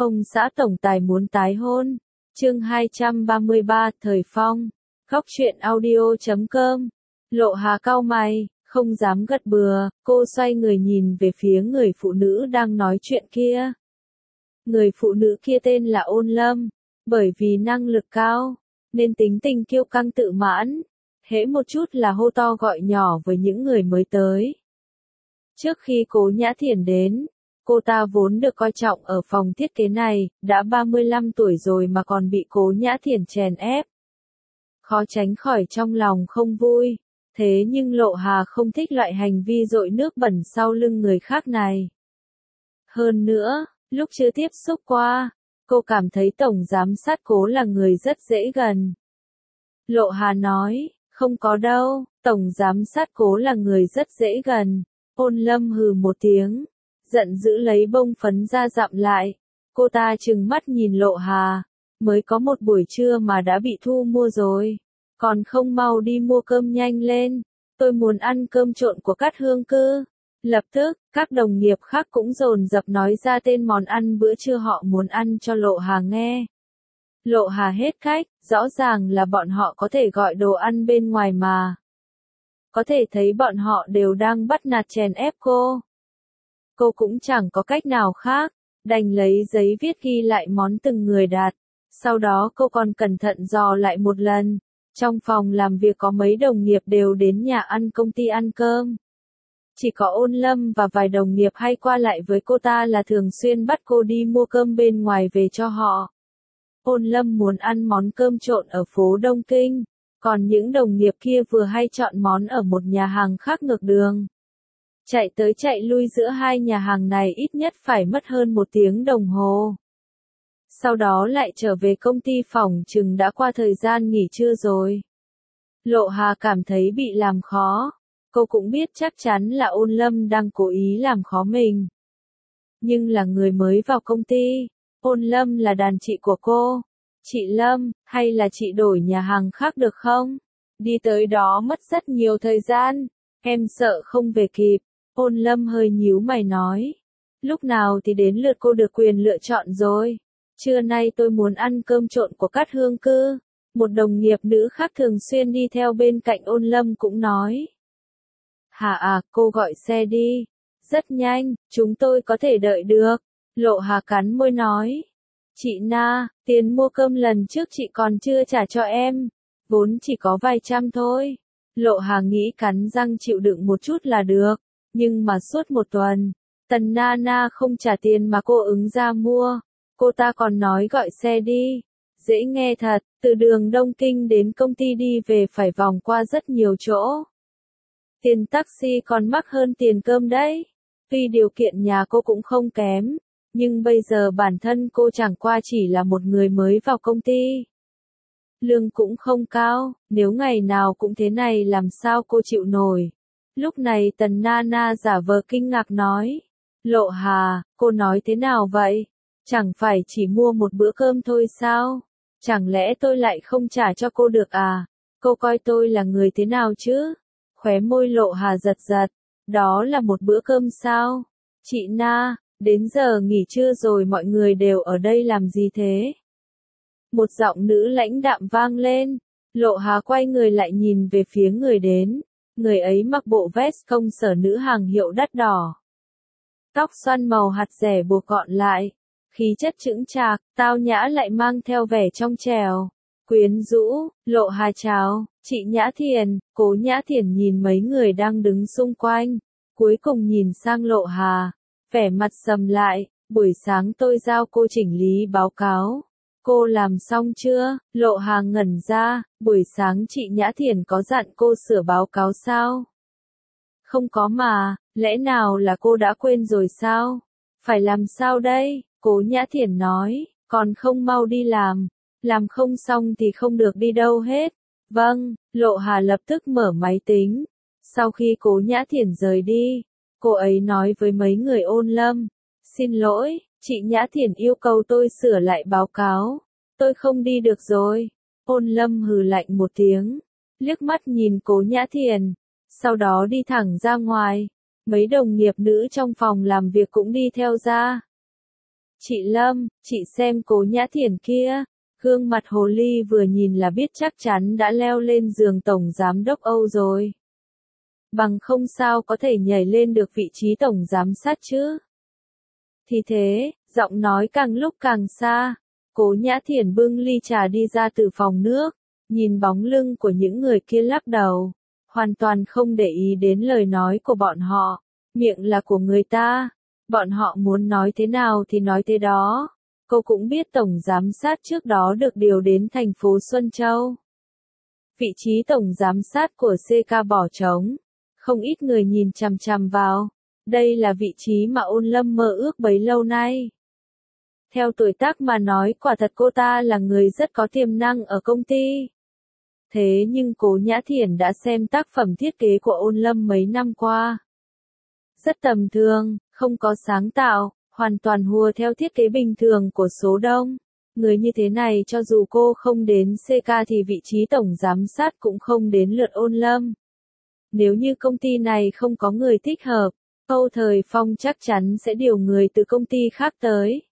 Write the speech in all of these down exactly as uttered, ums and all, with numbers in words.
Ông xã tổng tài muốn tái hôn. Chương hai trăm ba mươi ba, Thời Phong. Góc truyện audio chấm com. Lộ Hà cau mày, không dám gật bừa, cô xoay người nhìn về phía người phụ nữ đang nói chuyện kia. Người phụ nữ kia tên là Ôn Lâm, bởi vì năng lực cao, nên tính tình kiêu căng tự mãn, hễ một chút là hô to gọi nhỏ với những người mới tới. Trước khi Cố Nhã Thiển đến, cô ta vốn được coi trọng ở phòng thiết kế này, đã ba mươi lăm tuổi rồi mà còn bị Cố Nhã Thiển chèn ép. Khó tránh khỏi trong lòng không vui, thế nhưng Lộ Hà không thích loại hành vi dội nước bẩn sau lưng người khác này. Hơn nữa, lúc chưa tiếp xúc qua, cô cảm thấy Tổng Giám sát Cố là người rất dễ gần. Lộ Hà nói, không có đâu, Tổng Giám sát Cố là người rất dễ gần. Ôn Lâm hừ một tiếng, giận dữ lấy bông phấn ra dặm lại. Cô ta trừng mắt nhìn Lộ Hà, mới có một buổi trưa mà đã bị thu mua rồi. Còn không mau đi mua cơm nhanh lên, tôi muốn ăn cơm trộn của Cát Hương Cư. Lập tức, các đồng nghiệp khác cũng dồn dập nói ra tên món ăn bữa trưa họ muốn ăn cho Lộ Hà nghe. Lộ Hà hết cách, rõ ràng là bọn họ có thể gọi đồ ăn bên ngoài mà. Có thể thấy bọn họ đều đang bắt nạt chèn ép cô. Cô cũng chẳng có cách nào khác, đành lấy giấy viết ghi lại món từng người đặt. Sau đó cô còn cẩn thận dò lại một lần. Trong phòng làm việc có mấy đồng nghiệp đều đến nhà ăn công ty ăn cơm. Chỉ có Ôn Lâm và vài đồng nghiệp hay qua lại với cô ta là thường xuyên bắt cô đi mua cơm bên ngoài về cho họ. Ôn Lâm muốn ăn món cơm trộn ở phố Đông Kinh, còn những đồng nghiệp kia vừa hay chọn món ở một nhà hàng khác ngược đường. Chạy tới chạy lui giữa hai nhà hàng này ít nhất phải mất hơn một tiếng đồng hồ. Sau đó lại trở về công ty phỏng chừng đã qua thời gian nghỉ trưa rồi. Lộ Hà cảm thấy bị làm khó. Cô cũng biết chắc chắn là Ôn Lâm đang cố ý làm khó mình. Nhưng là người mới vào công ty, Ôn Lâm là đàn chị của cô. Chị Lâm, hay là chị đổi nhà hàng khác được không? Đi tới đó mất rất nhiều thời gian, em sợ không về kịp. Ôn Lâm hơi nhíu mày nói. Lúc nào thì đến lượt cô được quyền lựa chọn rồi. Trưa nay tôi muốn ăn cơm trộn của Cát Hương Cư. Một đồng nghiệp nữ khác thường xuyên đi theo bên cạnh Ôn Lâm cũng nói. Hà à, cô gọi xe đi. Rất nhanh, chúng tôi có thể đợi được. Lộ Hà cắn môi nói. Chị Na, tiền mua cơm lần trước chị còn chưa trả cho em. Vốn chỉ có vài trăm thôi. Lộ Hà nghĩ cắn răng chịu đựng một chút là được. Nhưng mà suốt một tuần, Tần Na Na không trả tiền mà cô ứng ra mua. Cô ta còn nói gọi xe đi. Dễ nghe thật, từ đường Đông Kinh đến công ty đi về phải vòng qua rất nhiều chỗ. Tiền taxi còn mắc hơn tiền cơm đấy. Tuy điều kiện nhà cô cũng không kém, nhưng bây giờ bản thân cô chẳng qua chỉ là một người mới vào công ty. Lương cũng không cao, nếu ngày nào cũng thế này làm sao cô chịu nổi. Lúc này Tần Na Na giả vờ kinh ngạc nói. Lộ Hà, cô nói thế nào vậy? Chẳng phải chỉ mua một bữa cơm thôi sao? Chẳng lẽ tôi lại không trả cho cô được à? Cô coi tôi là người thế nào chứ? Khóe môi Lộ Hà giật giật. Đó là một bữa cơm sao? Chị Na, đến giờ nghỉ trưa rồi mọi người đều ở đây làm gì thế? Một giọng nữ lãnh đạm vang lên. Lộ Hà quay người lại nhìn về phía người đến. Người ấy mặc bộ vest công sở nữ hàng hiệu đắt đỏ. Tóc xoăn màu hạt rẻ buộc gọn lại. Khí chất chững chạc, tao nhã lại mang theo vẻ trong trẻo. Quyến rũ, Lộ Hà chào, chị Nhã Thiền. Cố Nhã Thiền nhìn mấy người đang đứng xung quanh. Cuối cùng nhìn sang Lộ Hà. Vẻ mặt sầm lại, buổi sáng tôi giao cô chỉnh lý báo cáo. Cô làm xong chưa? Lộ Hà ngẩn ra, buổi sáng chị Nhã Thiền có dặn cô sửa báo cáo sao? Không có mà, lẽ nào là cô đã quên rồi sao? Phải làm sao đây? Cố Nhã Thiền nói, còn không mau đi làm. Làm không xong thì không được đi đâu hết. Vâng, Lộ Hà lập tức mở máy tính. Sau khi Cố Nhã Thiền rời đi, cô ấy nói với mấy người Ôn Lâm. Xin lỗi, chị Nhã Thiền yêu cầu tôi sửa lại báo cáo. Tôi không đi được rồi. Ôn Lâm hừ lạnh một tiếng, liếc mắt nhìn Cố Nhã Thiền, sau đó đi thẳng ra ngoài. Mấy đồng nghiệp nữ trong phòng làm việc cũng đi theo ra. Chị Lâm, chị xem Cố Nhã Thiển kia, gương mặt hồ ly vừa nhìn là biết chắc chắn đã leo lên giường tổng giám đốc Âu rồi. Bằng không sao có thể nhảy lên được vị trí tổng giám sát chứ. Thì thế, giọng nói càng lúc càng xa, Cố Nhã Thiển bưng ly trà đi ra từ phòng nước, nhìn bóng lưng của những người kia lắc đầu, hoàn toàn không để ý đến lời nói của bọn họ, miệng là của người ta, bọn họ muốn nói thế nào thì nói thế đó. Cô cũng biết tổng giám sát trước đó được điều đến thành phố Xuân Châu. Vị trí tổng giám sát của xê ca bỏ trống, không ít người nhìn chằm chằm vào, đây là vị trí mà Ôn Lâm mơ ước bấy lâu nay. Theo tuổi tác mà nói quả thật cô ta là người rất có tiềm năng ở công ty. Thế nhưng Cố Nhã Thiển đã xem tác phẩm thiết kế của Ôn Lâm mấy năm qua. Rất tầm thường, không có sáng tạo, hoàn toàn hùa theo thiết kế bình thường của số đông. Người như thế này cho dù cô không đến xê ca thì vị trí tổng giám sát cũng không đến lượt Ôn Lâm. Nếu như công ty này không có người thích hợp, Âu Thời Phong chắc chắn sẽ điều người từ công ty khác tới.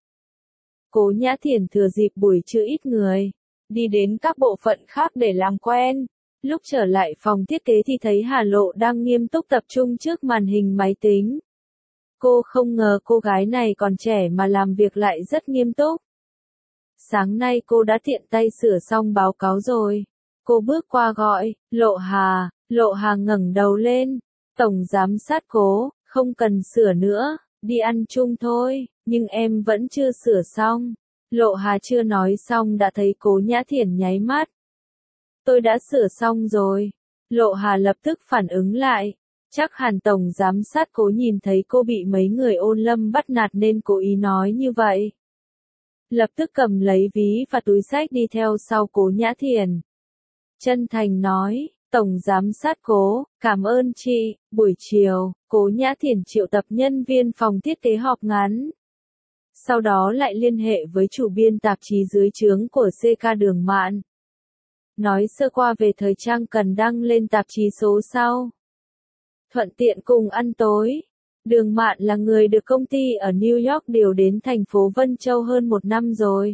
Cố Nhã Thiển thừa dịp buổi trưa ít người, đi đến các bộ phận khác để làm quen. Lúc trở lại phòng thiết kế thì thấy Hà Lộ đang nghiêm túc tập trung trước màn hình máy tính. Cô không ngờ cô gái này còn trẻ mà làm việc lại rất nghiêm túc. Sáng nay cô đã tiện tay sửa xong báo cáo rồi. Cô bước qua gọi, Lộ Hà, Lộ Hà ngẩng đầu lên. Tổng giám sát Cố, không cần sửa nữa, đi ăn chung thôi, nhưng em vẫn chưa sửa xong. Lộ Hà chưa nói xong đã thấy Cố Nhã Thiển nháy mắt. Tôi đã sửa xong rồi. Lộ Hà lập tức phản ứng lại. Chắc hẳn tổng giám sát Cố nhìn thấy cô bị mấy người Ôn Lâm bắt nạt nên cố ý nói như vậy. Lập tức cầm lấy ví và túi xách đi theo sau Cố Nhã Thiển. Chân thành nói, tổng giám sát Cố, cảm ơn chị. Buổi chiều, Cố Nhã Thiển triệu tập nhân viên phòng thiết kế họp ngắn. Sau đó lại liên hệ với chủ biên tạp chí dưới trướng của xê ca Đường Mạn. Nói sơ qua về thời trang cần đăng lên tạp chí số sau. Thuận tiện cùng ăn tối. Đường Mạn là người được công ty ở New York điều đến thành phố Vân Châu hơn một năm rồi.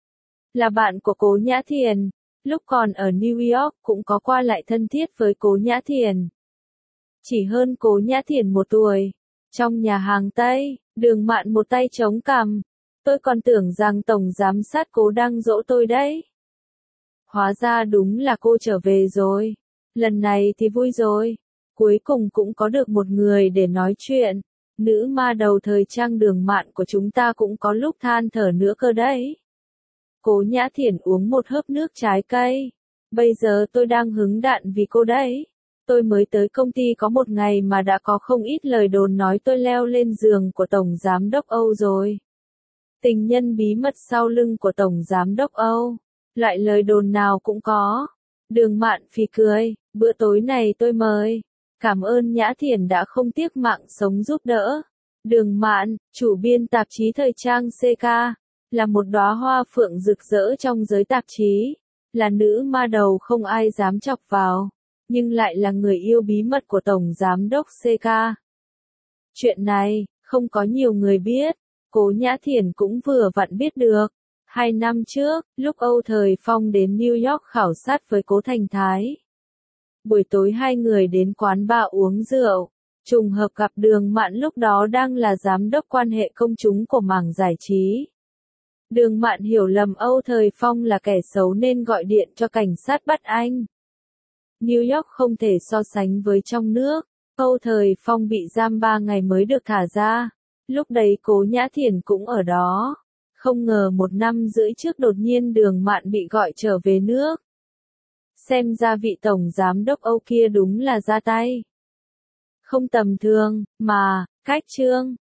Là bạn của Cố Nhã Thiển, lúc còn ở New York cũng có qua lại thân thiết với Cố Nhã Thiển. Chỉ hơn Cố Nhã Thiển một tuổi. Trong nhà hàng Tây, Đường Mạn một tay chống cằm. Tôi còn tưởng rằng tổng giám sát Cố đang dỗ tôi đấy. Hóa ra đúng là cô trở về rồi. Lần này thì vui rồi. Cuối cùng cũng có được một người để nói chuyện. Nữ ma đầu thời trang Đường Mạn của chúng ta cũng có lúc than thở nữa cơ đấy. Cố Nhã Thiển uống một hớp nước trái cây. Bây giờ tôi đang hứng đạn vì cô đấy. Tôi mới tới công ty có một ngày mà đã có không ít lời đồn nói tôi leo lên giường của Tổng Giám đốc Âu rồi. Tình nhân bí mật sau lưng của Tổng Giám đốc Âu. Loại lời đồn nào cũng có. Đường Mạn phì cười, bữa tối này tôi mời. Cảm ơn Nhã Thiển đã không tiếc mạng sống giúp đỡ. Đường Mạn, chủ biên tạp chí thời trang xê ca, là một đóa hoa phượng rực rỡ trong giới tạp chí, là nữ ma đầu không ai dám chọc vào, nhưng lại là người yêu bí mật của Tổng Giám đốc xê ca. Chuyện này, không có nhiều người biết, Cố Nhã Thiển cũng vừa vặn biết được. Hai năm trước, lúc Âu Thời Phong đến New York khảo sát với Cố Thành Thái. Buổi tối hai người đến quán bar uống rượu, trùng hợp gặp Đường Mạn lúc đó đang là giám đốc quan hệ công chúng của mảng giải trí. Đường Mạn hiểu lầm Âu Thời Phong là kẻ xấu nên gọi điện cho cảnh sát bắt anh. New York không thể so sánh với trong nước, Âu Thời Phong bị giam ba ngày mới được thả ra. Lúc đấy Cố Nhã Thiển cũng ở đó. Không ngờ một năm rưỡi trước đột nhiên Đường Mạn bị gọi trở về nước. Xem ra vị tổng giám đốc Âu kia đúng là ra tay. Không tầm thường, mà, cách trương,